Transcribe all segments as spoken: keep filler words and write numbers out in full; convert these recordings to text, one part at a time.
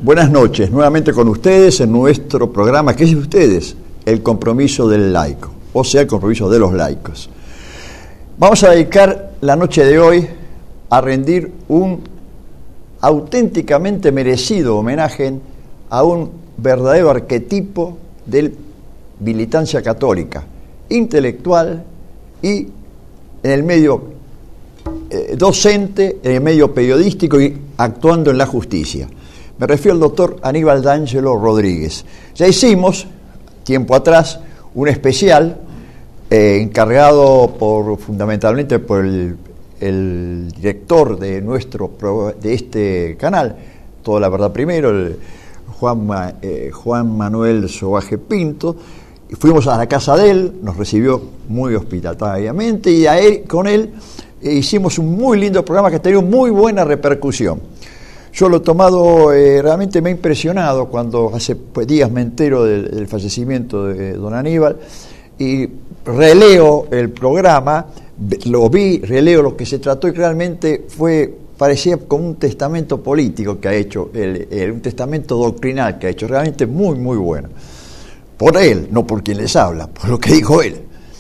Buenas noches, nuevamente con ustedes en nuestro programa, ¿qué es ustedes? El compromiso del laico, o sea, el compromiso de los laicos. Vamos a dedicar la noche de hoy a rendir un auténticamente merecido homenaje a un verdadero arquetipo de militancia católica, intelectual y en el medio eh, docente, en el medio periodístico y actuando en la justicia. Me refiero al doctor Aníbal D'Angelo Rodríguez. Ya hicimos, tiempo atrás, un especial eh, encargado por fundamentalmente por el, el director de nuestro de este canal, Toda la Verdad Primero, el Juan, eh, Juan Manuel Soaje Pinto. Y fuimos a la casa de él, nos recibió muy hospitalariamente y a él, con él eh, hicimos un muy lindo programa que ha tenido muy buena repercusión. Yo lo he tomado, eh, realmente me ha impresionado cuando hace pues, días me entero del, del fallecimiento de don Aníbal y releo el programa, lo vi, releo lo que se trató y realmente fue, parecía como un testamento político que ha hecho, el, el, un testamento doctrinal que ha hecho, realmente muy, muy bueno. Por él, no por quien les habla, por lo que dijo él.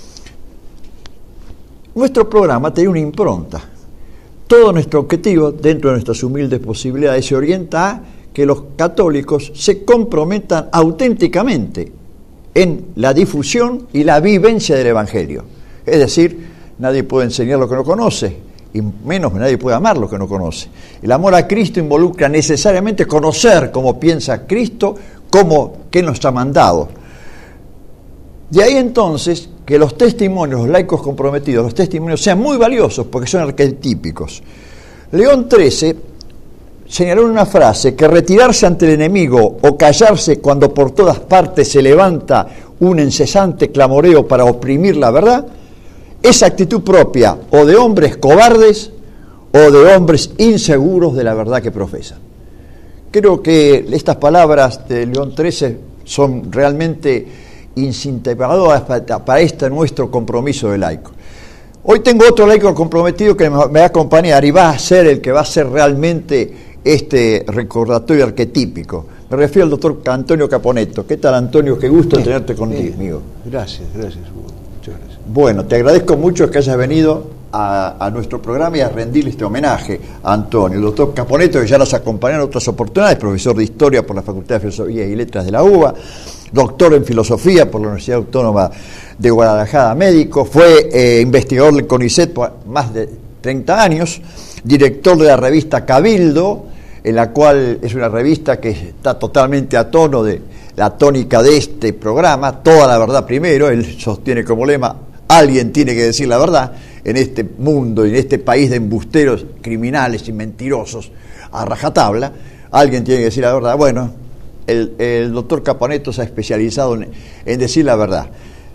Nuestro programa tenía una impronta. Todo nuestro objetivo, dentro de nuestras humildes posibilidades, se orienta a que los católicos se comprometan auténticamente en la difusión y la vivencia del Evangelio. Es decir, nadie puede enseñar lo que no conoce, y menos nadie puede amar lo que no conoce. El amor a Cristo involucra necesariamente conocer cómo piensa Cristo, cómo, qué nos ha mandado. De ahí entonces que los testimonios, los laicos comprometidos, los testimonios sean muy valiosos porque son arquetípicos. León trece señaló en una frase que retirarse ante el enemigo o callarse cuando por todas partes se levanta un incesante clamoreo para oprimir la verdad, es actitud propia o de hombres cobardes o de hombres inseguros de la verdad que profesan. Creo que estas palabras de León trece son realmente insintepadoras para este nuestro compromiso de laico. Hoy tengo otro laico comprometido que me va a acompañar y va a ser el que va a ser realmente este recordatorio arquetípico. Me refiero al doctor Antonio Caponetto. ¿Qué tal, Antonio? Qué gusto bien, tenerte contigo. Bien. Gracias, gracias, Hugo. Muchas gracias. Bueno, te agradezco mucho que hayas venido a, a nuestro programa y a rendirle este homenaje a Antonio. El doctor Caponetto, que ya nos acompañó en otras oportunidades, profesor de Historia por la Facultad de Filosofía y Letras de la U B A, doctor en Filosofía por la Universidad Autónoma de Guadalajara, médico, fue eh, investigador del CONICET por más de treinta años, director de la revista Cabildo, en la cual es una revista que está totalmente a tono de la tónica de este programa, Toda la Verdad Primero. Él sostiene como lema, alguien tiene que decir la verdad en este mundo y en este país de embusteros, criminales y mentirosos a rajatabla, alguien tiene que decir la verdad. Bueno, el, el doctor Caponetto se ha especializado en, en decir la verdad.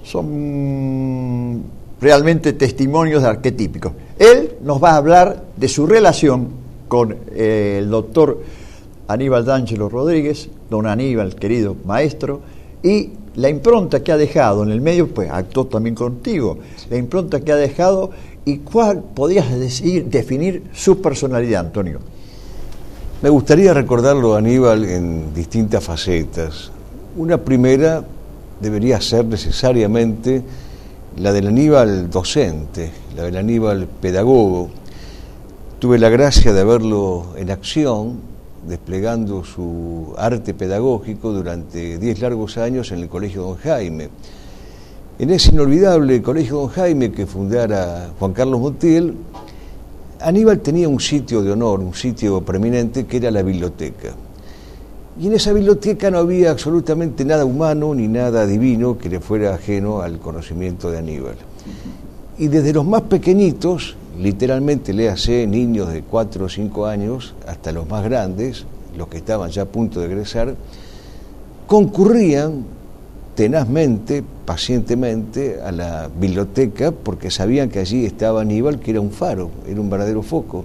Son realmente testimonios arquetípicos. Él nos va a hablar de su relación con eh, el doctor Aníbal D'Angelo Rodríguez, don Aníbal, querido maestro, y la impronta que ha dejado en el medio, pues actuó también contigo, la impronta que ha dejado y cuál podrías decir, definir su personalidad, Antonio. Me gustaría recordarlo, Aníbal, en distintas facetas. Una primera debería ser necesariamente la del Aníbal docente, la del Aníbal pedagogo. Tuve la gracia de verlo en acción, desplegando su arte pedagógico durante diez largos años en el Colegio Don Jaime. En ese inolvidable Colegio Don Jaime que fundara Juan Carlos Montiel, Aníbal tenía un sitio de honor, un sitio preeminente que era la biblioteca. Y en esa biblioteca no había absolutamente nada humano ni nada divino que le fuera ajeno al conocimiento de Aníbal. Y desde los más pequeñitos, literalmente léase niños de cuatro o cinco años, hasta los más grandes, los que estaban ya a punto de egresar, concurrían tenazmente, pacientemente a la biblioteca porque sabían que allí estaba Aníbal, que era un faro, era un verdadero foco.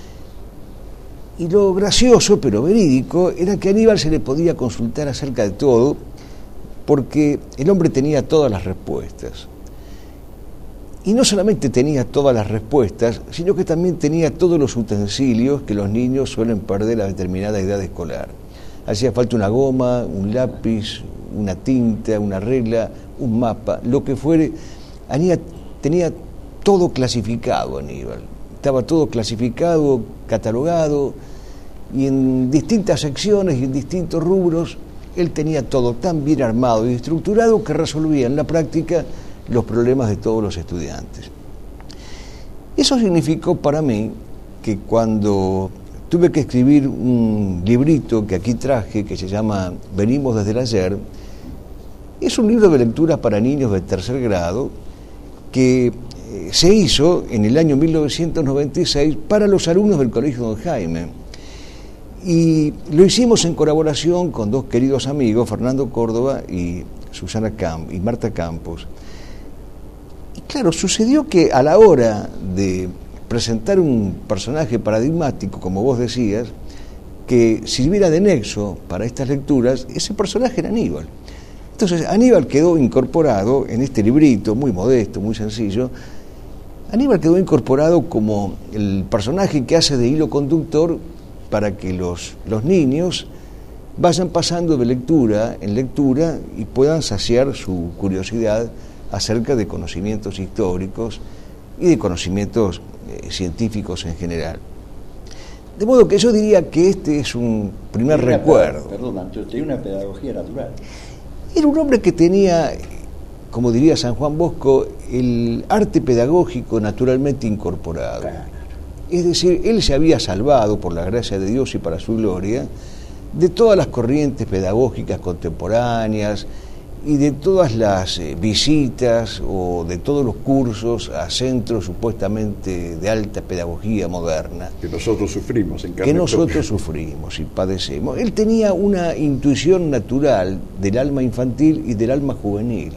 Y lo gracioso, pero verídico, era que a Aníbal se le podía consultar acerca de todo porque el hombre tenía todas las respuestas. Y no solamente tenía todas las respuestas, sino que también tenía todos los utensilios que los niños suelen perder a determinada edad escolar. hacía falta una goma, un lápiz, una tinta, una regla, un mapa, lo que fuere. Aníbal tenía todo clasificado, Aníbal. Estaba todo clasificado, catalogado, y en distintas secciones y en distintos rubros, él tenía todo tan bien armado y estructurado que resolvía en la práctica los problemas de todos los estudiantes. Eso significó para mí que cuando tuve que escribir un librito que aquí traje, que se llama Venimos desde el ayer, es un libro de lectura para niños de tercer grado que eh, se hizo en el año mil novecientos noventa y seis para los alumnos del Colegio Don Jaime. Y lo hicimos en colaboración con dos queridos amigos, Fernando Córdoba y Susana Camp y Marta Campos. Y claro, sucedió que a la hora de presentar un personaje paradigmático, como vos decías, que sirviera de nexo para estas lecturas, ese personaje era Aníbal. Entonces, Aníbal quedó incorporado en este librito, muy modesto, muy sencillo. Aníbal quedó incorporado como el personaje que hace de hilo conductor para que los, los niños vayan pasando de lectura en lectura y puedan saciar su curiosidad acerca de conocimientos históricos y de conocimientos eh, científicos en general. De modo que yo diría que este es un primer Tenía recuerdo. Perdón, Antonio, tenía una pedagogía natural. Era un hombre que tenía, como diría San Juan Bosco, el arte pedagógico naturalmente incorporado. Claro. Es decir, él se había salvado, por la gracia de Dios y para su gloria, de todas las corrientes pedagógicas contemporáneas y de todas las eh, visitas o de todos los cursos a centros supuestamente de alta pedagogía moderna. Que nosotros sufrimos en carne Que nosotros propia. sufrimos y padecemos. Él tenía una intuición natural del alma infantil y del alma juvenil.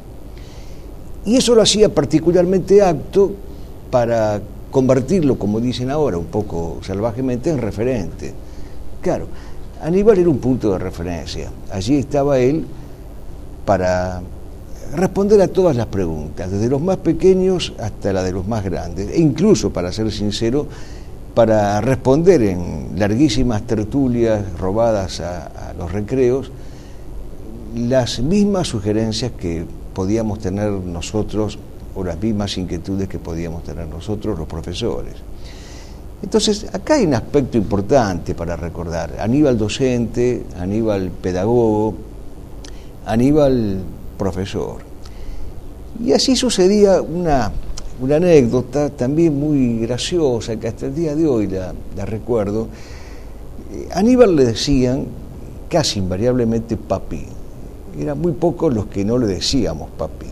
Y eso lo hacía particularmente apto para convertirlo, como dicen ahora, un poco salvajemente, en referente. Claro, Aníbal era un punto de referencia. Allí estaba él para responder a todas las preguntas, desde los más pequeños hasta la de los más grandes, e incluso, para ser sincero, para responder en larguísimas tertulias robadas a, a los recreos, las mismas sugerencias que podíamos tener nosotros, o las mismas inquietudes que podíamos tener nosotros los profesores. Entonces, acá hay un aspecto importante para recordar: Aníbal docente, Aníbal pedagogo, Aníbal profesor. Y así sucedía una, una anécdota también muy graciosa, que hasta el día de hoy la, la recuerdo. Eh, Aníbal le decían casi invariablemente papi. Eran muy pocos los que no le decíamos papi.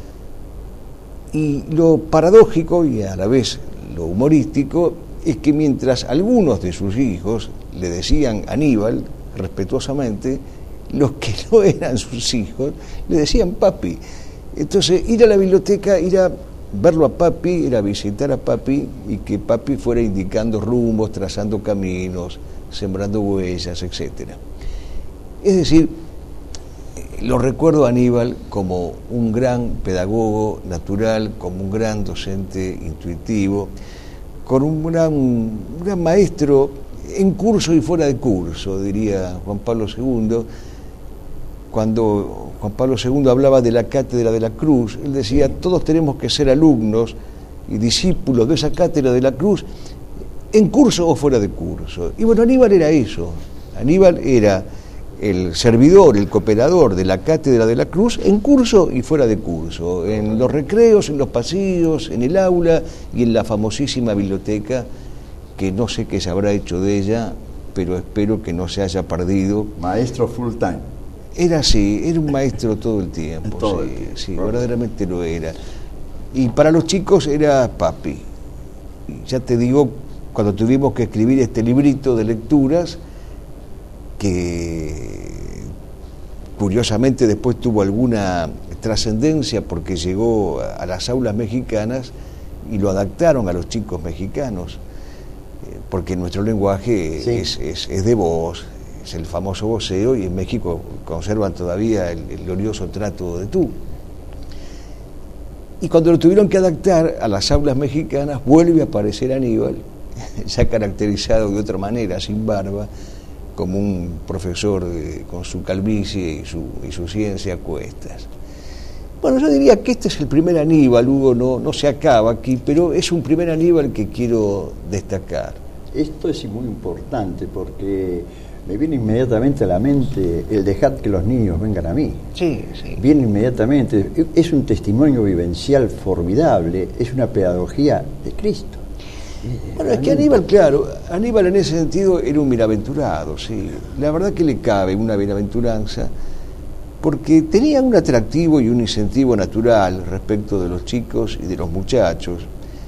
Y lo paradójico y a la vez lo humorístico es que mientras algunos de sus hijos le decían Aníbal respetuosamente, los que no eran sus hijos le decían papi. Entonces, ir a la biblioteca, ir a verlo a papi, ir a visitar a papi y que papi fuera indicando rumbos, trazando caminos, sembrando huellas, etcétera. Es decir, lo recuerdo a Aníbal como un gran pedagogo natural, como un gran docente intuitivo, con un gran, un gran maestro en curso y fuera de curso, diría Juan Pablo segundo. Cuando Juan Pablo segundo hablaba de la cátedra de la Cruz, él decía: todos tenemos que ser alumnos y discípulos de esa cátedra de la Cruz, en curso o fuera de curso. Y bueno, Aníbal era eso. Aníbal era el servidor, el cooperador de la Cátedra de la Cruz en curso y fuera de curso, en los recreos, en los pasillos, en el aula y en la famosísima biblioteca, que no sé qué se habrá hecho de ella, pero espero que no se haya perdido. Maestro full time. Era así, era un maestro todo el tiempo, todo sí, el tiempo. sí, verdaderamente lo era. Y para los chicos era papi. Ya te digo, cuando tuvimos que escribir este librito de lecturas, que curiosamente después tuvo alguna trascendencia porque llegó a las aulas mexicanas y lo adaptaron a los chicos mexicanos, porque nuestro lenguaje sí. es, es, es de voz, es el famoso voceo, y en México conservan todavía el, el glorioso trato de tú. Y cuando lo tuvieron que adaptar a las aulas mexicanas, vuelve a aparecer Aníbal, ya caracterizado de otra manera, sin barba, como un profesor eh, con su calvicie y su, y su ciencia a cuestas. Bueno, yo diría que este es el primer Aníbal, Hugo, no, no se acaba aquí, pero es un primer Aníbal que quiero destacar. Esto es muy importante porque me viene inmediatamente a la mente el dejad que los niños vengan a mí. Sí, sí. Viene inmediatamente, es un testimonio vivencial formidable, es una pedagogía de Cristo. Bueno, es que Aníbal, claro, Aníbal en ese sentido era un bienaventurado, sí. La verdad que le cabe una bienaventuranza, porque tenía un atractivo y un incentivo natural respecto de los chicos y de los muchachos.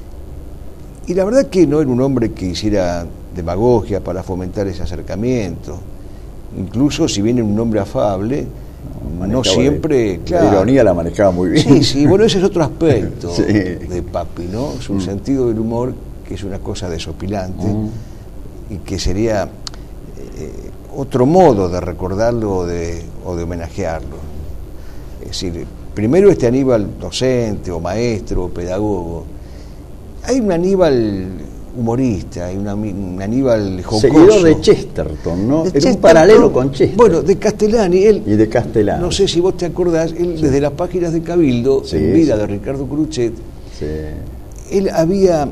Y la verdad que no era un hombre que hiciera demagogia para fomentar ese acercamiento. Incluso si bien era un hombre afable, no, no siempre... De, claro, la ironía la manejaba muy bien. Sí, sí, bueno, ese es otro aspecto sí. de Papi, ¿no? Su mm. sentido del humor, que es una cosa desopilante, mm. y que sería eh, otro modo de recordarlo o de, o de homenajearlo. Es decir, primero este Aníbal docente o maestro o pedagogo. Hay un Aníbal humorista, hay una, un Aníbal jocoso. Seguidor de Chesterton, ¿no? De Era un paralelo con Chesterton. Bueno, de Castellani. Él, y de Castellani. No sé si vos te acordás, él sí. desde las páginas de Cabildo, sí, en vida sí. de Ricardo Cruchet, sí. él había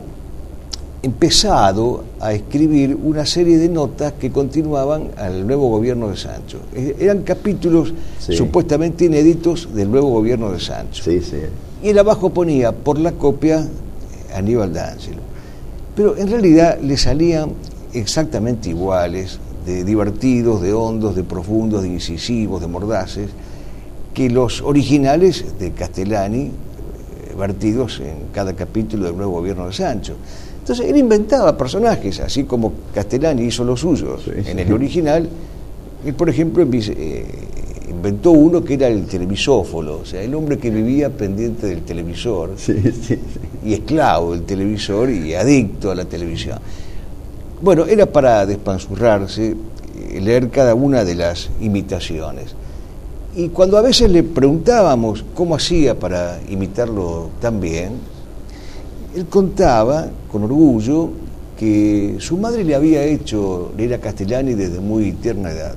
empezado a escribir una serie de notas que continuaban al nuevo gobierno de Sancho. Eran capítulos sí. supuestamente inéditos del nuevo gobierno de Sancho. Sí, sí. Y él abajo ponía por la copia Aníbal D'Angelo. Pero en realidad le salían exactamente iguales, de divertidos, de hondos, de profundos, de incisivos, de mordaces, que los originales de Castellani, eh, vertidos en cada capítulo del nuevo gobierno de Sancho. Entonces él inventaba personajes, así como Castellani hizo los suyos sí, en sí. el original. Él, por ejemplo, eh, inventó uno que era el televisófolo, o sea, el hombre que vivía pendiente del televisor sí, sí, sí. y esclavo del televisor y adicto a la televisión. Bueno, era para despanzurrarse, leer cada una de las imitaciones. Y cuando a veces le preguntábamos cómo hacía para imitarlo tan bien, él contaba con orgullo que su madre le había hecho leer a Castellani desde muy tierna edad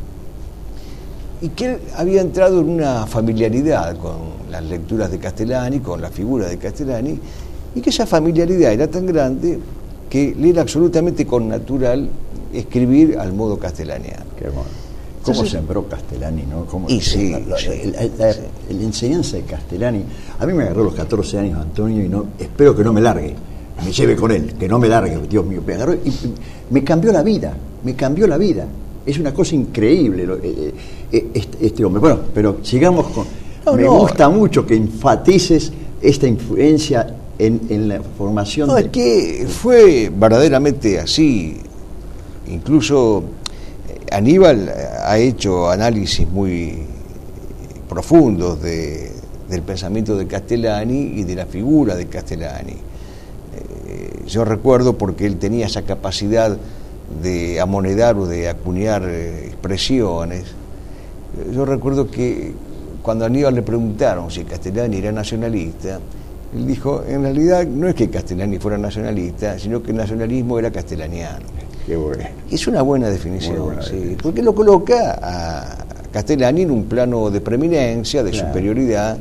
y que él había entrado en una familiaridad con las lecturas de Castellani, con la figura de Castellani, y que esa familiaridad era tan grande que le era absolutamente connatural escribir al modo castellaniano. Qué bueno. ¿Cómo Entonces, sembró Castellani, no? ¿Cómo, y sí, la, la, sí, la, la, sí. la enseñanza de Castellani, a mí me agarró los catorce años, Antonio, y no espero que no me largue, me lleve con él, que no me largue, Dios mío, me agarró y me cambió la vida, me cambió la vida. Es una cosa increíble eh, eh, este, este hombre. Bueno, pero sigamos con... No, me no, gusta mucho que enfatices esta influencia en, en la formación no, de... es que fue verdaderamente así. Incluso Aníbal ha hecho análisis muy profundos de, del pensamiento de Castellani y de la figura de Castellani. Eh, yo recuerdo, porque él tenía esa capacidad de amonedar o de acuñar eh, expresiones. Yo recuerdo que cuando a Aníbal le preguntaron si Castellani era nacionalista, él dijo, en realidad no es que Castellani fuera nacionalista, sino que el nacionalismo era castellaniano. Qué bueno. Es una buena definición, buena sí, definición. porque lo coloca a Castellani en un plano de preeminencia, de claro. superioridad.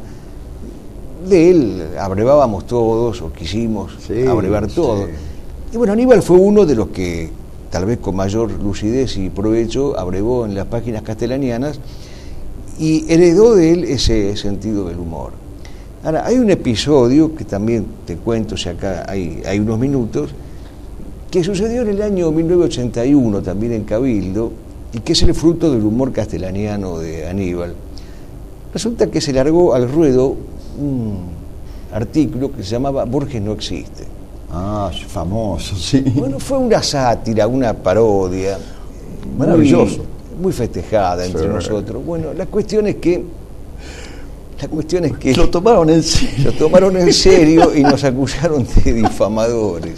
De él abrevábamos todos, o quisimos sí, abrevar todos. Sí. Y bueno, Aníbal fue uno de los que, tal vez con mayor lucidez y provecho, abrevó en las páginas castellanianas y heredó de él ese sentido del humor. Ahora, hay un episodio que también te cuento, si acá hay, hay unos minutos, que sucedió en el año mil novecientos ochenta y uno, también en Cabildo, y que es el fruto del humor castellaniano de Aníbal. Resulta que se largó al ruedo un artículo que se llamaba Borges no existe. Ah, famoso, sí. Bueno, fue una sátira, una parodia. Maravilloso. Muy, muy festejada entre sí. nosotros. Bueno, la cuestión es que... La cuestión es que... Lo tomaron en serio. Lo tomaron en serio y nos acusaron de difamadores.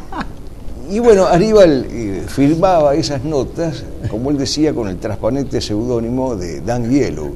Y bueno, Aníbal eh, firmaba esas notas, como él decía, con el transparente seudónimo de Dan Yellow.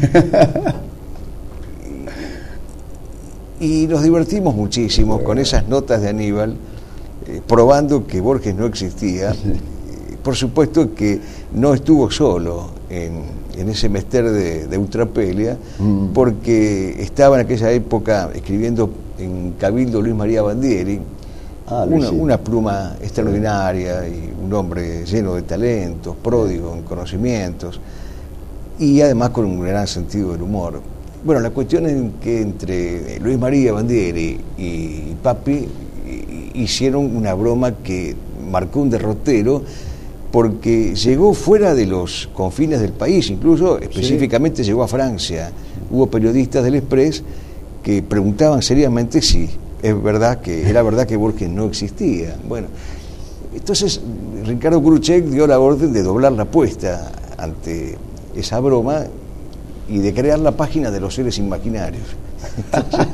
Y, y nos divertimos muchísimo con esas notas de Aníbal, eh, probando que Borges no existía, eh, por supuesto que no estuvo solo en, en ese mester de, de Eutrapelia, mm. porque estaba en aquella época escribiendo en Cabildo Luis María Bandieri, ah, una, una pluma extraordinaria y un hombre lleno de talentos, pródigo en conocimientos y además con un gran sentido del humor. Bueno, la cuestión es que entre Luis María Bandieri y Papi hicieron una broma que marcó un derrotero, porque llegó fuera de los confines del país, incluso específicamente sí. llegó a Francia. Hubo periodistas del Express que preguntaban seriamente si es verdad que era verdad que Borges no existía. Bueno, entonces Ricardo Khrushchev dio la orden de doblar la apuesta ante esa broma y de crear la página de los seres imaginarios. Entonces,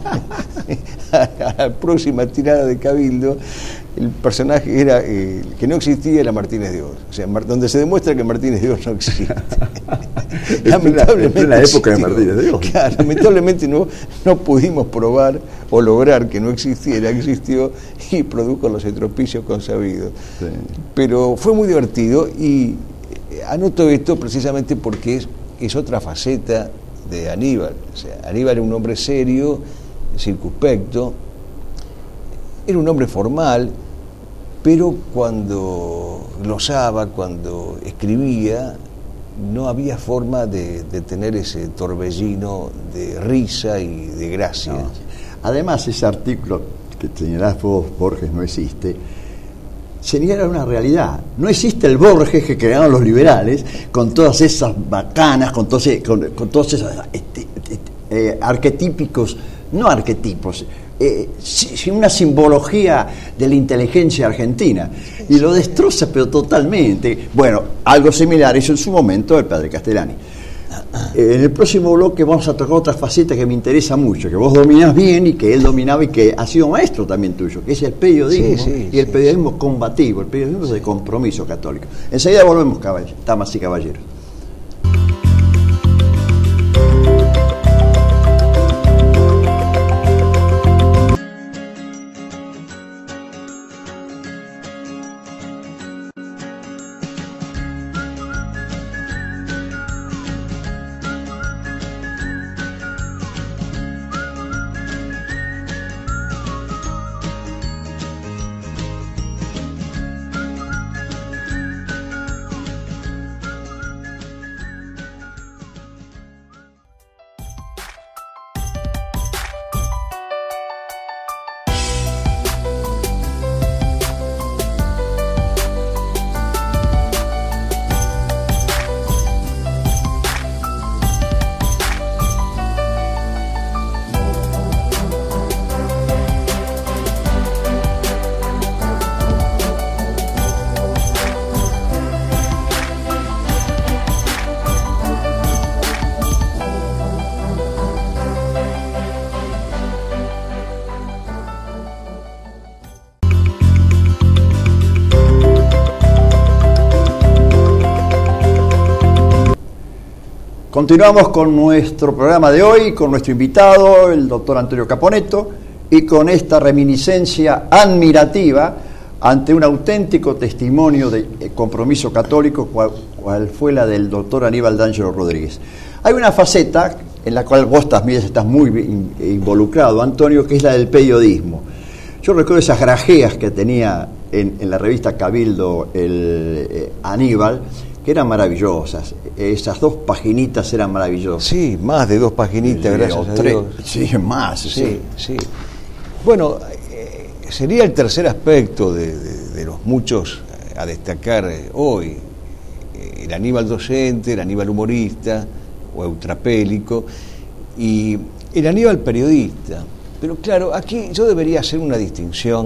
a la próxima tirada de Cabildo, el personaje era eh, que no existía era Martínez de Oz, o sea, Mar, donde se demuestra que Martínez de Oz no existe. Lamentablemente en la época de Martínez de Oz. Claro, lamentablemente no, no pudimos probar o lograr que no existiera, existió y produjo los estropicios consabidos. Sí. Pero fue muy divertido y anoto esto precisamente porque es, es otra faceta de Aníbal. O sea, Aníbal era un hombre serio, circunspecto, era un hombre formal, pero cuando glosaba, cuando escribía, no había forma de, de tener ese torbellino de risa y de gracia. No. Además, ese artículo que señalás vos, Borges no existe, señala una realidad. No existe el Borges que crearon los liberales con todas esas bacanas, con todos, con, con todos esos este, este, eh, arquetípicos, no arquetipos, eh, sin una simbología de la inteligencia argentina. Y lo destroza, pero totalmente. Bueno, algo similar hizo en su momento el padre Castellani. En el próximo bloque vamos a tocar otra faceta que me interesa mucho, que vos dominás bien y que él dominaba y que ha sido maestro también tuyo, que es el periodismo, sí, sí, y el sí, periodismo sí. combativo, el periodismo sí. de compromiso católico. Enseguida volvemos, caballeros, damas y caballeros. Continuamos con nuestro programa de hoy, con nuestro invitado, el doctor Antonio Caponetto, y con esta reminiscencia admirativa ante un auténtico testimonio de compromiso católico, cual, cual fue la del doctor Aníbal D'Angelo Rodríguez. Hay una faceta en la cual vos también estás muy involucrado, Antonio, que es la del periodismo. Yo recuerdo esas grajeas que tenía en, en la revista Cabildo el eh, Aníbal, que eran maravillosas. Esas dos paginitas eran maravillosas. Sí, más de dos paginitas, sí, gracias a Dios. Sí, más. Sí, sí. sí. Bueno, eh, sería el tercer aspecto de, de, de los muchos a destacar eh, hoy. Eh, el Aníbal docente, el Aníbal humorista o eutrapélico y el Aníbal periodista. Pero claro, aquí yo debería hacer una distinción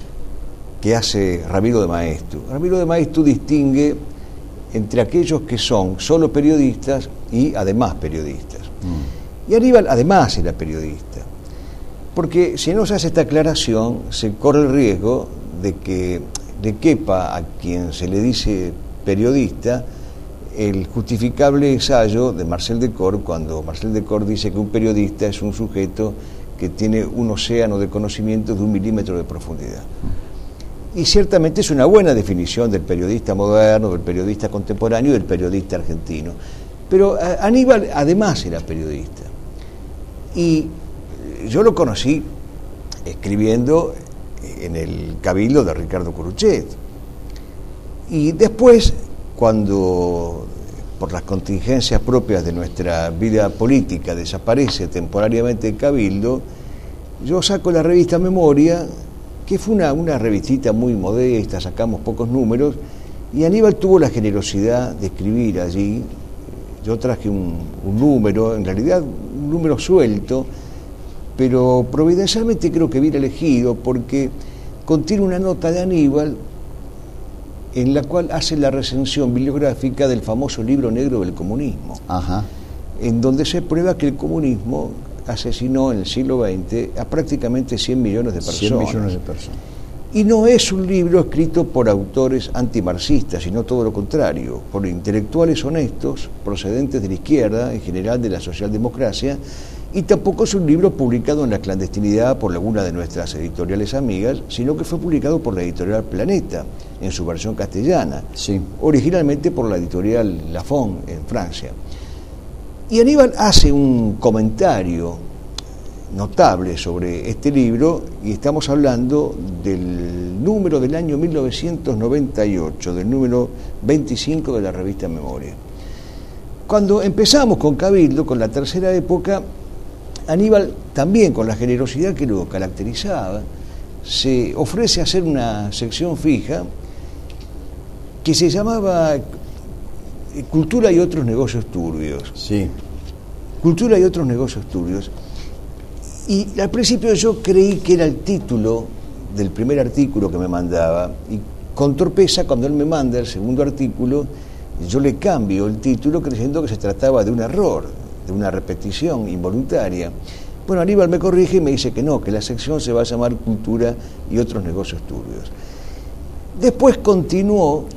que hace Ramiro de Maeztu. Ramiro de Maeztu distingue entre aquellos que son solo periodistas y además periodistas. Mm. Y Aníbal además era periodista. Porque si no se hace esta aclaración, se corre el riesgo de que le quepa a quien se le dice periodista el justificable ensayo de Marcel Decor, cuando Marcel Decor dice que un periodista es un sujeto que tiene un océano de conocimientos de un milímetro de profundidad. Y ciertamente es una buena definición del periodista moderno, del periodista contemporáneo y del periodista argentino. Pero Aníbal además era periodista. Y yo lo conocí escribiendo en el Cabildo de Ricardo Curuchet. Y después, cuando por las contingencias propias de nuestra vida política desaparece temporariamente el Cabildo, yo saco la revista Memoria, que fue una, una revistita muy modesta, sacamos pocos números, y Aníbal tuvo la generosidad de escribir allí. Yo traje un, un número, en realidad un número suelto, pero providencialmente creo que bien elegido, porque contiene una nota de Aníbal en la cual hace la recensión bibliográfica del famoso libro negro del comunismo, Ajá. en donde se prueba que el comunismo asesinó en el siglo veinte a prácticamente cien millones de personas. cien millones de personas. Y no es un libro escrito por autores antimarxistas, sino todo lo contrario, por intelectuales honestos, procedentes de la izquierda, en general de la socialdemocracia, y tampoco es un libro publicado en la clandestinidad por alguna de nuestras editoriales amigas, sino que fue publicado por la editorial Planeta, en su versión castellana, sí. originalmente por la editorial Lafon, en Francia. Y Aníbal hace un comentario notable sobre este libro, y estamos hablando del número del año mil novecientos noventa y ocho, del número veinticinco de la revista Memoria. Cuando empezamos con Cabildo, con la tercera época, Aníbal, también con la generosidad que lo caracterizaba, se ofrece a hacer una sección fija que se llamaba Cultura y otros negocios turbios. Sí. Cultura y otros negocios turbios. Y al principio yo creí que era el título del primer artículo que me mandaba, y con torpeza, cuando él me manda el segundo artículo, yo le cambio el título creyendo que se trataba de un error, de una repetición involuntaria. Bueno, Aníbal me corrige y me dice que no, que la sección se va a llamar Cultura y otros negocios turbios. Después continuó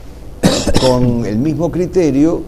con el mismo criterio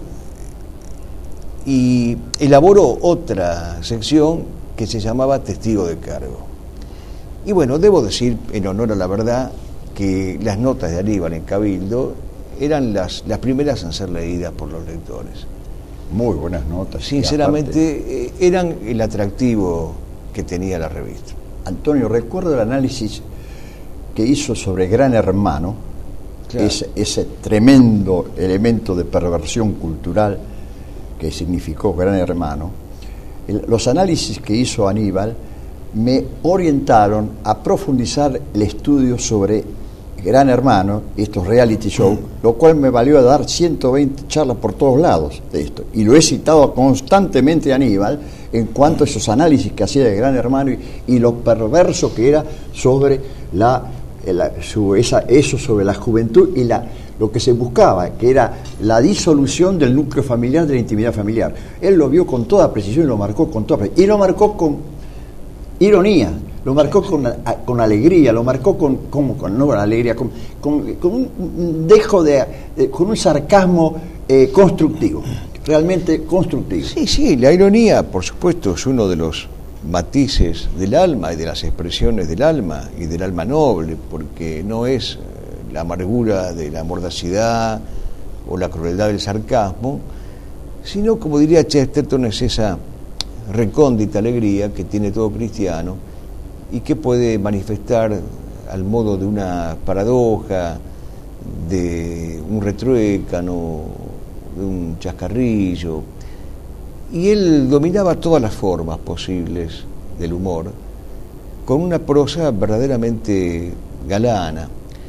y elaboró otra sección que se llamaba Testigo de Cargo. Y bueno, debo decir, en honor a la verdad, que las notas de Aníbal en Cabildo eran las, las primeras en ser leídas por los lectores. Muy buenas notas. Sinceramente, eh, eran el atractivo que tenía la revista. Antonio, recuerdo el análisis que hizo sobre Gran Hermano, claro. ese, ese tremendo elemento de perversión cultural que significó Gran Hermano. El, los análisis que hizo Aníbal me orientaron a profundizar el estudio sobre Gran Hermano, estos reality shows, mm. lo cual me valió a dar ciento veinte charlas por todos lados de esto. Y lo he citado constantemente a Aníbal en cuanto a esos análisis que hacía de Gran Hermano y, y lo perverso que era sobre la, la su, esa, eso sobre la juventud y la, lo que se buscaba, que era la disolución del núcleo familiar, de la intimidad familiar. Él lo vio con toda precisión y lo marcó con toda precisión. Y lo marcó con ironía. Lo marcó con, con alegría, lo marcó con, con, con no con alegría, con, con, con un dejo de, de, con un sarcasmo eh, constructivo, realmente constructivo. Sí, sí, la ironía, por supuesto, es uno de los matices del alma y de las expresiones del alma y del alma noble, porque no es la amargura de la mordacidad o la crueldad del sarcasmo, sino, como diría Chesterton, es esa recóndita alegría que tiene todo cristiano y que puede manifestar al modo de una paradoja, de un retruécano, de un chascarrillo. Y él dominaba todas las formas posibles del humor, con una prosa verdaderamente galana.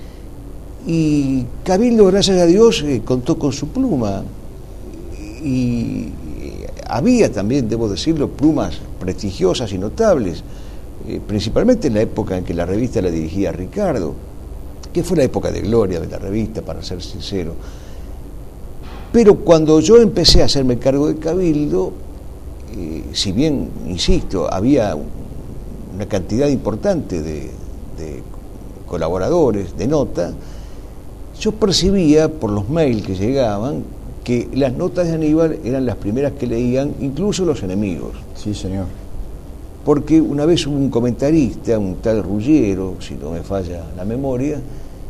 Y Cabildo, gracias a Dios, eh, contó con su pluma. Y había también, debo decirlo, plumas prestigiosas y notables, eh, principalmente en la época en que la revista la dirigía Ricardo, que fue la época de gloria de la revista, para ser sincero. Pero cuando yo empecé a hacerme cargo de Cabildo, eh, si bien, insisto, había una cantidad importante de, de colaboradores, de nota, yo percibía por los mails que llegaban que las notas de Aníbal eran las primeras que leían incluso los enemigos. Sí, señor. Porque una vez hubo un comentarista, un tal Ruggiero, si no me falla la memoria,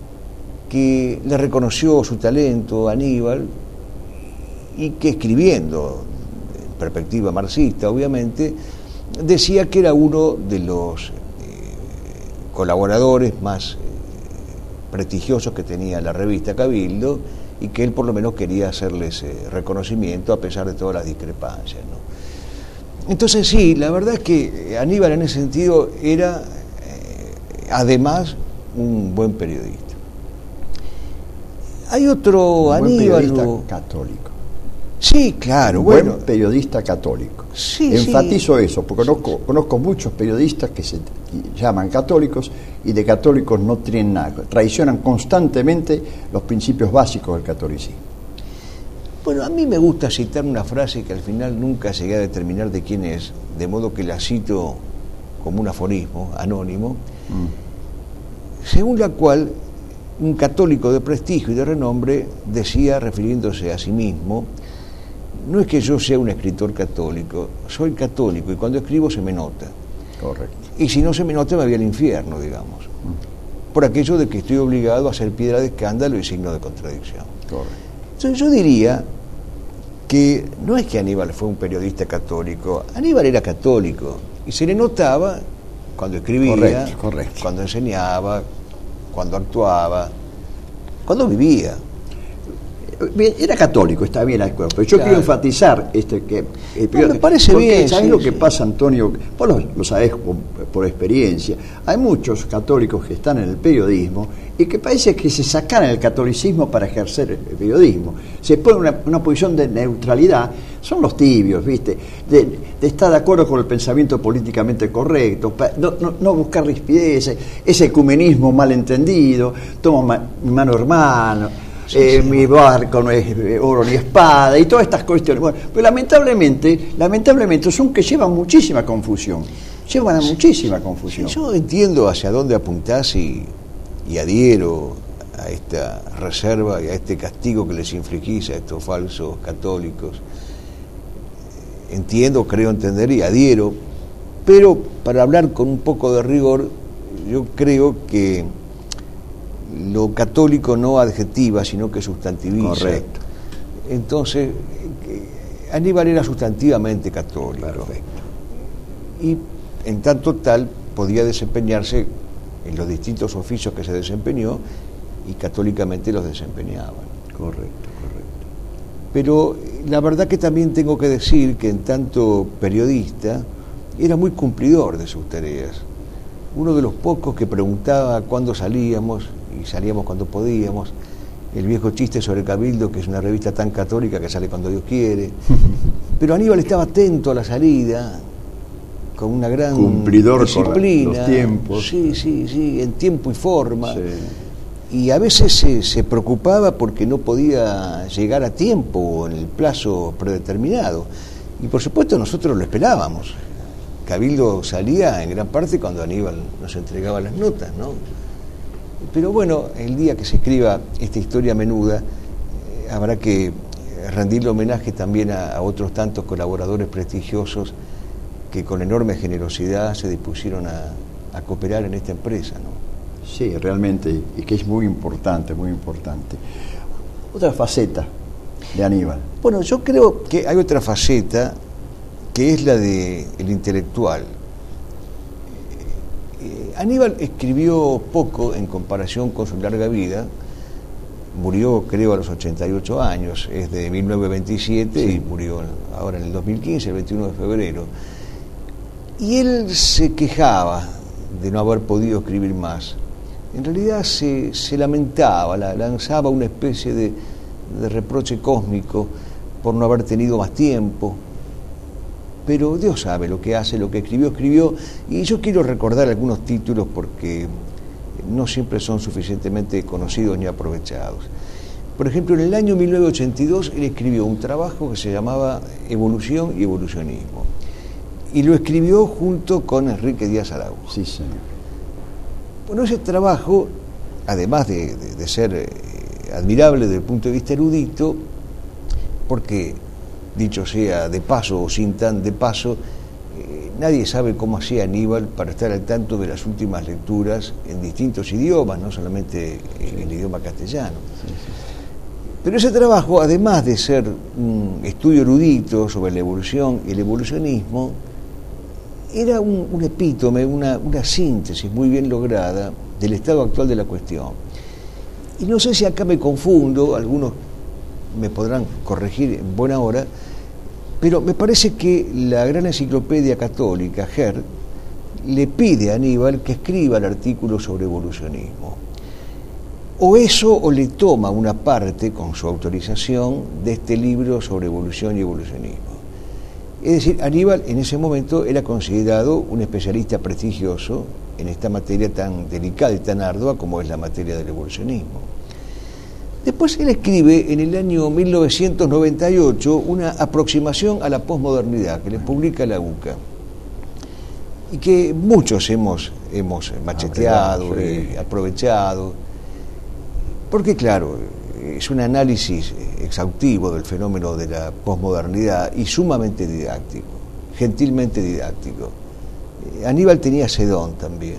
que le reconoció su talento a Aníbal y que escribiendo, en perspectiva marxista obviamente, decía que era uno de los eh, colaboradores más eh, prestigiosos que tenía la revista Cabildo y que él por lo menos quería hacerles eh, reconocimiento a pesar de todas las discrepancias, ¿no? Entonces sí, la verdad es que Aníbal en ese sentido era eh, además un buen periodista. Hay otro un buen Aníbal periodista o... católico. Sí, claro, un bueno. buen periodista católico. Sí, Enfatizo sí. eso, porque conozco, conozco muchos periodistas que se llaman católicos y de católicos no tienen nada, traicionan constantemente los principios básicos del catolicismo. Bueno, a mí me gusta citar una frase que al final nunca llegué a determinar de quién es, de modo que la cito como un aforismo anónimo, mm. según la cual un católico de prestigio y de renombre decía, refiriéndose a sí mismo: no es que yo sea un escritor católico, soy católico y cuando escribo se me nota. Correcto. Y si no se me nota me voy al infierno, digamos, mm. por aquello de que estoy obligado a ser piedra de escándalo y signo de contradicción. Correcto. Entonces yo diría que no es que Aníbal fue un periodista católico, Aníbal era católico y se le notaba cuando escribía, correcto, correcto. cuando enseñaba, cuando actuaba, cuando vivía. Era católico, está bien, pero yo claro. quiero enfatizar este que el no, me parece bien. ¿Sabes sí, lo que sí. pasa, Antonio? Vos lo, lo sabés por, por experiencia. Hay muchos católicos que están en el periodismo y que parece que se sacan el catolicismo para ejercer el periodismo. Se pone una, una posición de neutralidad. Son los tibios, ¿viste? De, de estar de acuerdo con el pensamiento políticamente correcto, no, no, no buscar rispideces, ese ecumenismo malentendido, tomo ma, mi mano hermano. Sí, eh, sí, mi barco no es oro ni espada y todas estas cuestiones. Bueno, pero lamentablemente, lamentablemente son que llevan muchísima confusión, llevan a muchísima confusión. Sí, yo entiendo hacia dónde apuntás y, y adhiero a esta reserva y a este castigo que les infligís a estos falsos católicos. Entiendo, creo entender y adhiero, pero para hablar con un poco de rigor, yo creo que lo católico no adjetiva, sino que sustantiviza. Correcto. Entonces, Aníbal era sustantivamente católico. Perfecto. Y en tanto tal podía desempeñarse en los distintos oficios que se desempeñó y católicamente los desempeñaba. Correcto, correcto. Pero la verdad que también tengo que decir que en tanto periodista era muy cumplidor de sus tareas. Uno de los pocos que preguntaba cuándo salíamos, y salíamos cuando podíamos, el viejo chiste sobre Cabildo, que es una revista tan católica que sale cuando Dios quiere. Pero Aníbal estaba atento a la salida, con una gran cumplidor disciplina. Con los tiempos. Sí, sí, sí, en tiempo y forma. Sí. Y a veces se, se preocupaba porque no podía llegar a tiempo o en el plazo predeterminado. Y por supuesto nosotros lo esperábamos. Cabildo salía en gran parte cuando Aníbal nos entregaba las notas, ¿no? Pero bueno, el día que se escriba esta historia menuda, eh, habrá que rendirle homenaje también a, a otros tantos colaboradores prestigiosos que con enorme generosidad se dispusieron a, a cooperar en esta empresa, ¿no? Sí, realmente, y que es muy importante, muy importante. Otra faceta de Aníbal. Bueno, yo creo que hay otra faceta que es la de el intelectual. Aníbal escribió poco en comparación con su larga vida. Murió, creo, a los ochenta y ocho años, es de mil novecientos veintisiete, sí. Y murió ahora en el dos mil quince, el veintiuno de febrero. Y él se quejaba de no haber podido escribir más. En realidad se, se lamentaba, la, lanzaba una especie de, de reproche cósmico por no haber tenido más tiempo. Pero Dios sabe lo que hace, lo que escribió, escribió, y yo quiero recordar algunos títulos porque no siempre son suficientemente conocidos ni aprovechados. Por ejemplo, en el año mil novecientos ochenta y dos él escribió un trabajo que se llamaba Evolución y Evolucionismo, y lo escribió junto con Enrique Díaz Araúz. Sí, señor. Bueno, ese trabajo, además de, de, de ser eh, admirable desde el punto de vista erudito, porque dicho sea de paso o sin tan de paso, eh, nadie sabe cómo hacía Aníbal para estar al tanto de las últimas lecturas en distintos idiomas, no solamente en el idioma castellano. Sí, sí. Pero ese trabajo, además de ser un estudio erudito sobre la evolución y el evolucionismo, era un, un epítome, una, una síntesis muy bien lograda del estado actual de la cuestión. Y no sé si acá me confundo, algunos me podrán corregir en buena hora, pero me parece que la gran enciclopedia católica, Herr, le pide a Aníbal que escriba el artículo sobre evolucionismo. O eso, o le toma una parte, con su autorización, de este libro sobre evolución y evolucionismo. Es decir, Aníbal en ese momento era considerado un especialista prestigioso en esta materia tan delicada y tan ardua como es la materia del evolucionismo. Después él escribe en el año mil novecientos noventa y ocho una aproximación a la posmodernidad que le publica la U C A y que muchos hemos, hemos macheteado y aprovechado, porque claro, es un análisis exhaustivo del fenómeno de la posmodernidad y sumamente didáctico, gentilmente didáctico. Aníbal tenía ese don también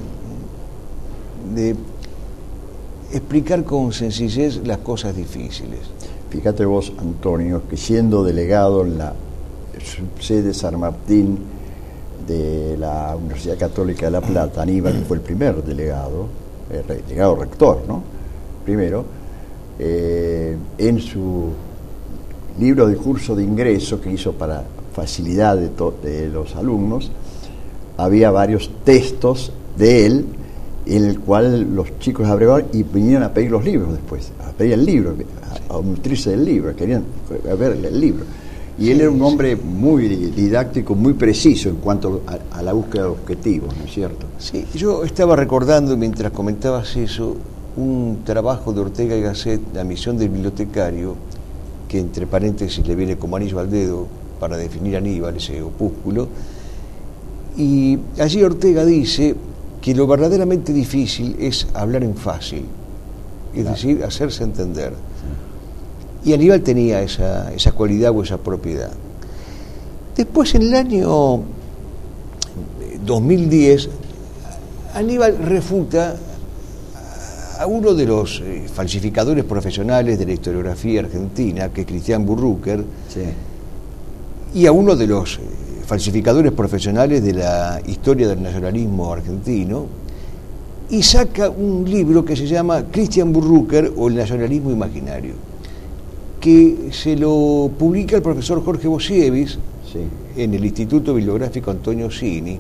de explicar con sencillez las cosas difíciles. Fíjate vos, Antonio, que siendo delegado en la sede San Martín de la Universidad Católica de La Plata, Aníbal fue el primer delegado, el delegado rector, ¿no? Primero, eh, en su libro de curso de ingreso que hizo para facilidad de, to- de los alumnos, había varios textos de él en el cual los chicos abrevaban y vinieron a pedir los libros después, a pedir el libro, a, a nutrirse del libro, querían ver el libro. Y él era un hombre muy didáctico, muy preciso en cuanto a, a la búsqueda de objetivos, ¿no es cierto? Sí, yo estaba recordando mientras comentabas eso un trabajo de Ortega y Gasset, La misión del bibliotecario, que entre paréntesis le viene como anillo al dedo para definir a Aníbal, ese opúsculo, y allí Ortega dice que lo verdaderamente difícil es hablar en fácil, es claro. decir, hacerse entender. Sí. Y Aníbal tenía esa, esa cualidad o esa propiedad. Después, en el año dos mil diez, Aníbal refuta a uno de los eh, falsificadores profesionales de la historiografía argentina, que es Cristian Burrucker, sí. y a uno de los eh, falsificadores profesionales de la historia del nacionalismo argentino, y saca un libro que se llama Cristian Burrucker o el nacionalismo imaginario, que se lo publica el profesor Jorge Bosiewicz sí. en el Instituto Bibliográfico Antonio Cini.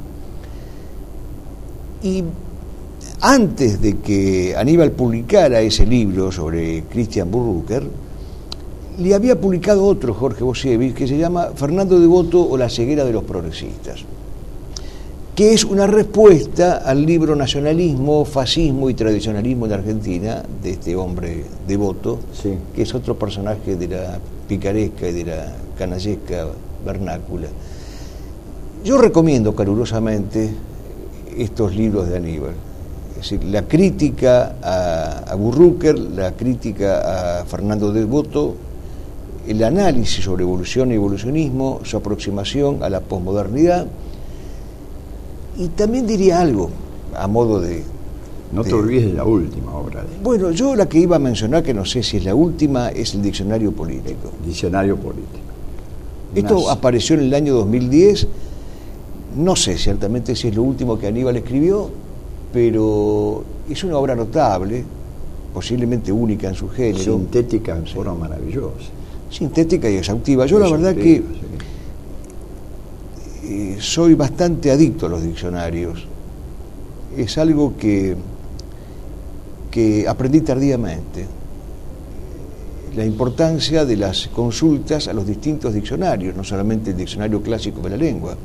Y antes de que Aníbal publicara ese libro sobre Cristian Burrucker, le había publicado otro Jorge Bosiewicz que se llama Fernando Devoto o la ceguera de los progresistas, que es una respuesta al libro Nacionalismo, Fascismo y Tradicionalismo en la Argentina, de este hombre Devoto, sí. que es otro personaje de la picaresca y de la canallesca vernácula. Yo recomiendo calurosamente estos libros de Aníbal. Es decir, la crítica a, a Burrucker, la crítica a Fernando Devoto, el análisis sobre evolución y evolucionismo, su aproximación a la posmodernidad, y también diría algo a modo de... No de, te olvides de la última obra. De... Bueno, yo la que iba a mencionar, que no sé si es la última, es el Diccionario Político. Diccionario Político. Esto Unas... apareció en el año dos mil diez, no sé ciertamente si es lo último que Aníbal escribió, pero es una obra notable, posiblemente única en su género. Sintética en forma sí. maravillosa. Sintética y exhaustiva. Yo la verdad que sí. eh, soy bastante adicto a los diccionarios. Es algo que, que aprendí tardíamente. La importancia de las consultas a los distintos diccionarios, no solamente el diccionario clásico de la lengua.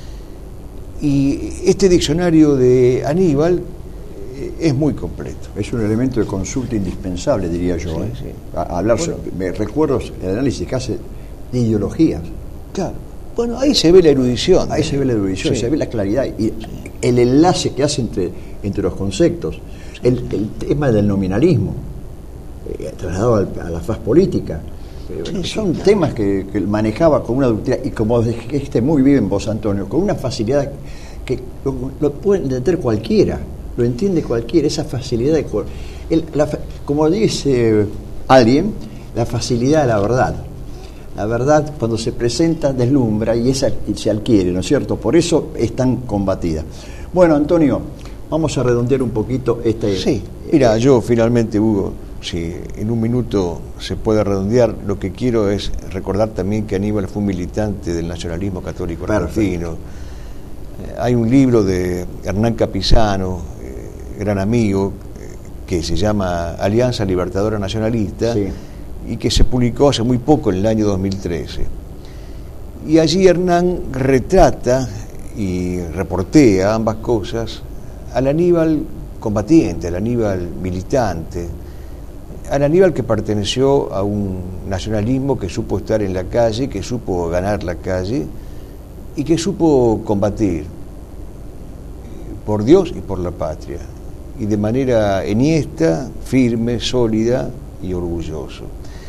Y este diccionario de Aníbal es muy completo. Es un elemento de consulta indispensable, diría yo. Sí, ¿eh? sí. A, a hablar bueno, sobre, me recuerdo el análisis que hace de ideologías. Claro. Bueno, ahí se ve la erudición. Ahí se ve la erudición, sí. se ve la claridad y sí. el enlace que hace entre, entre los conceptos. El, el tema del nominalismo, eh, trasladado a la faz política. Sí, son temas que, que manejaba con una ductilidad y como dijiste muy bien vos, Antonio, con una facilidad que lo, lo puede entender cualquiera, lo entiende cualquiera, esa facilidad de... El, la, como dice alguien, la facilidad de la verdad. La verdad, cuando se presenta, deslumbra y, esa, y se adquiere, ¿no es cierto? Por eso es tan combatida. Bueno, Antonio, vamos a redondear un poquito este... Sí, mira, yo finalmente, Hugo, si en un minuto se puede redondear, lo que quiero es recordar también que Aníbal fue un militante del nacionalismo católico argentino. Eh, hay un libro de Hernán Capizano, eh, gran amigo, eh, que se llama Alianza Libertadora Nacionalista, sí, y que se publicó hace muy poco, en el año dos mil trece. Y allí Hernán retrata y reportea ambas cosas al Aníbal combatiente, al Aníbal militante, al Aníbal que perteneció a un nacionalismo que supo estar en la calle, que supo ganar la calle y que supo combatir por Dios y por la patria, y de manera enhiesta, firme, sólida y orgulloso.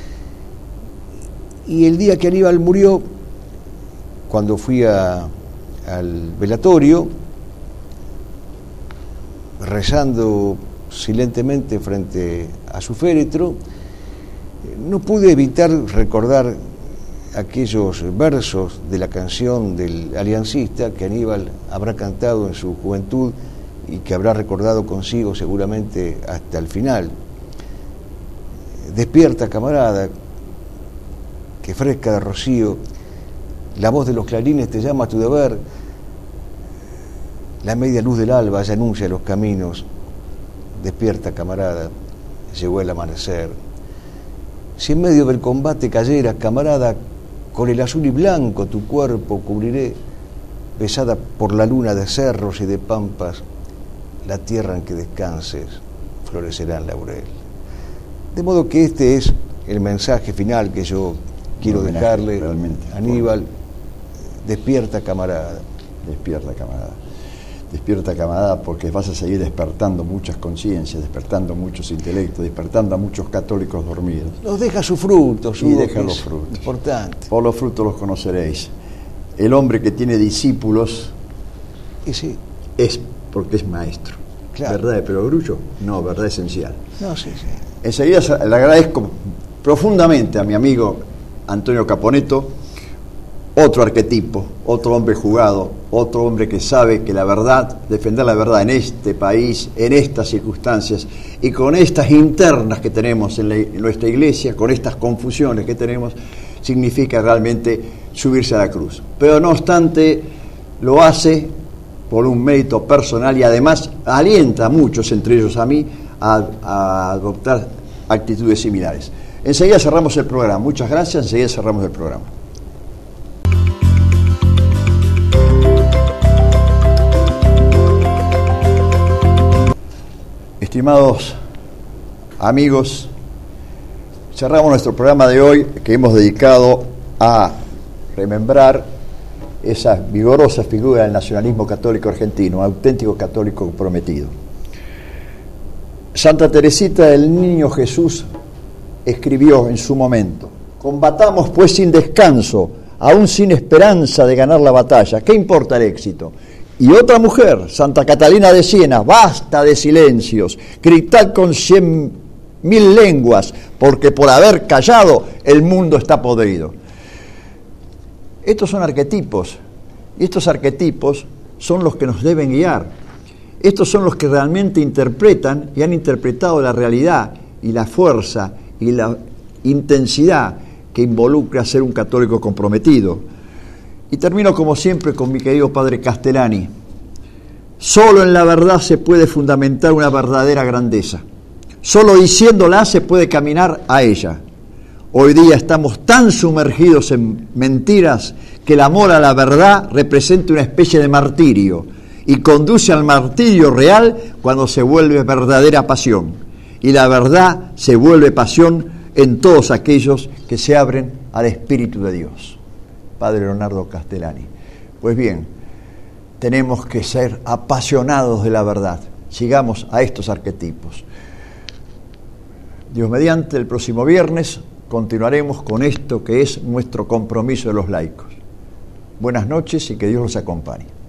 Y el día que Aníbal murió, cuando fui a, al velatorio, rezando silentemente frente a su féretro, no pude evitar recordar aquellos versos de la canción del aliancista que Aníbal habrá cantado en su juventud y que habrá recordado consigo seguramente hasta el final. Despierta, camarada, que fresca de rocío, la voz de los clarines te llama a tu deber, la media luz del alba ya anuncia los caminos. Despierta, camarada, llegó el amanecer. Si en medio del combate cayeras, camarada, con el azul y blanco tu cuerpo cubriré, besada por la luna de cerros y de pampas, la tierra en que descanses florecerá en laurel. De modo que este es el mensaje final que yo quiero homenaje, dejarle realmente, a Aníbal. Despierta, camarada. Despierta, camarada. Despierta, camarada, porque vas a seguir despertando muchas conciencias, despertando muchos intelectos, despertando a muchos católicos dormidos. Nos deja sus frutos. Y deja los frutos. Importante. Por los frutos los conoceréis. El hombre que tiene discípulos y sí, es porque es maestro. Claro. ¿Verdad de perogrullo? No, verdad esencial. No, sí, sí. Enseguida le agradezco profundamente a mi amigo Antonio Caponeto, otro arquetipo, otro hombre jugado, otro hombre que sabe que la verdad, defender la verdad en este país, en estas circunstancias y con estas internas que tenemos en, la, en nuestra iglesia, con estas confusiones que tenemos, significa realmente subirse a la cruz. Pero no obstante, lo hace por un mérito personal y además alienta a muchos, entre ellos a mí, a, a adoptar actitudes similares. Enseguida cerramos el programa. Muchas gracias, enseguida cerramos el programa. Estimados amigos, cerramos nuestro programa de hoy que hemos dedicado a remembrar esa vigorosa figura del nacionalismo católico argentino, auténtico católico comprometido. Santa Teresita del Niño Jesús escribió en su momento: combatamos pues sin descanso, aún sin esperanza de ganar la batalla. ¿Qué importa el éxito? Y otra mujer, Santa Catalina de Siena: basta de silencios, gritad con cien mil lenguas, porque por haber callado el mundo está podrido. Estos son arquetipos, y estos arquetipos son los que nos deben guiar. Estos son los que realmente interpretan y han interpretado la realidad y la fuerza y la intensidad que involucra ser un católico comprometido. Y termino como siempre con mi querido padre Castellani. Solo en la verdad se puede fundamentar una verdadera grandeza. Solo diciéndola se puede caminar a ella. Hoy día estamos tan sumergidos en mentiras que el amor a la verdad representa una especie de martirio y conduce al martirio real cuando se vuelve verdadera pasión. Y la verdad se vuelve pasión en todos aquellos que se abren al Espíritu de Dios. Padre Leonardo Castellani. Pues bien, tenemos que ser apasionados de la verdad. Sigamos a estos arquetipos. Dios mediante, el próximo viernes continuaremos con esto que es nuestro compromiso de los laicos. Buenas noches y que Dios los acompañe.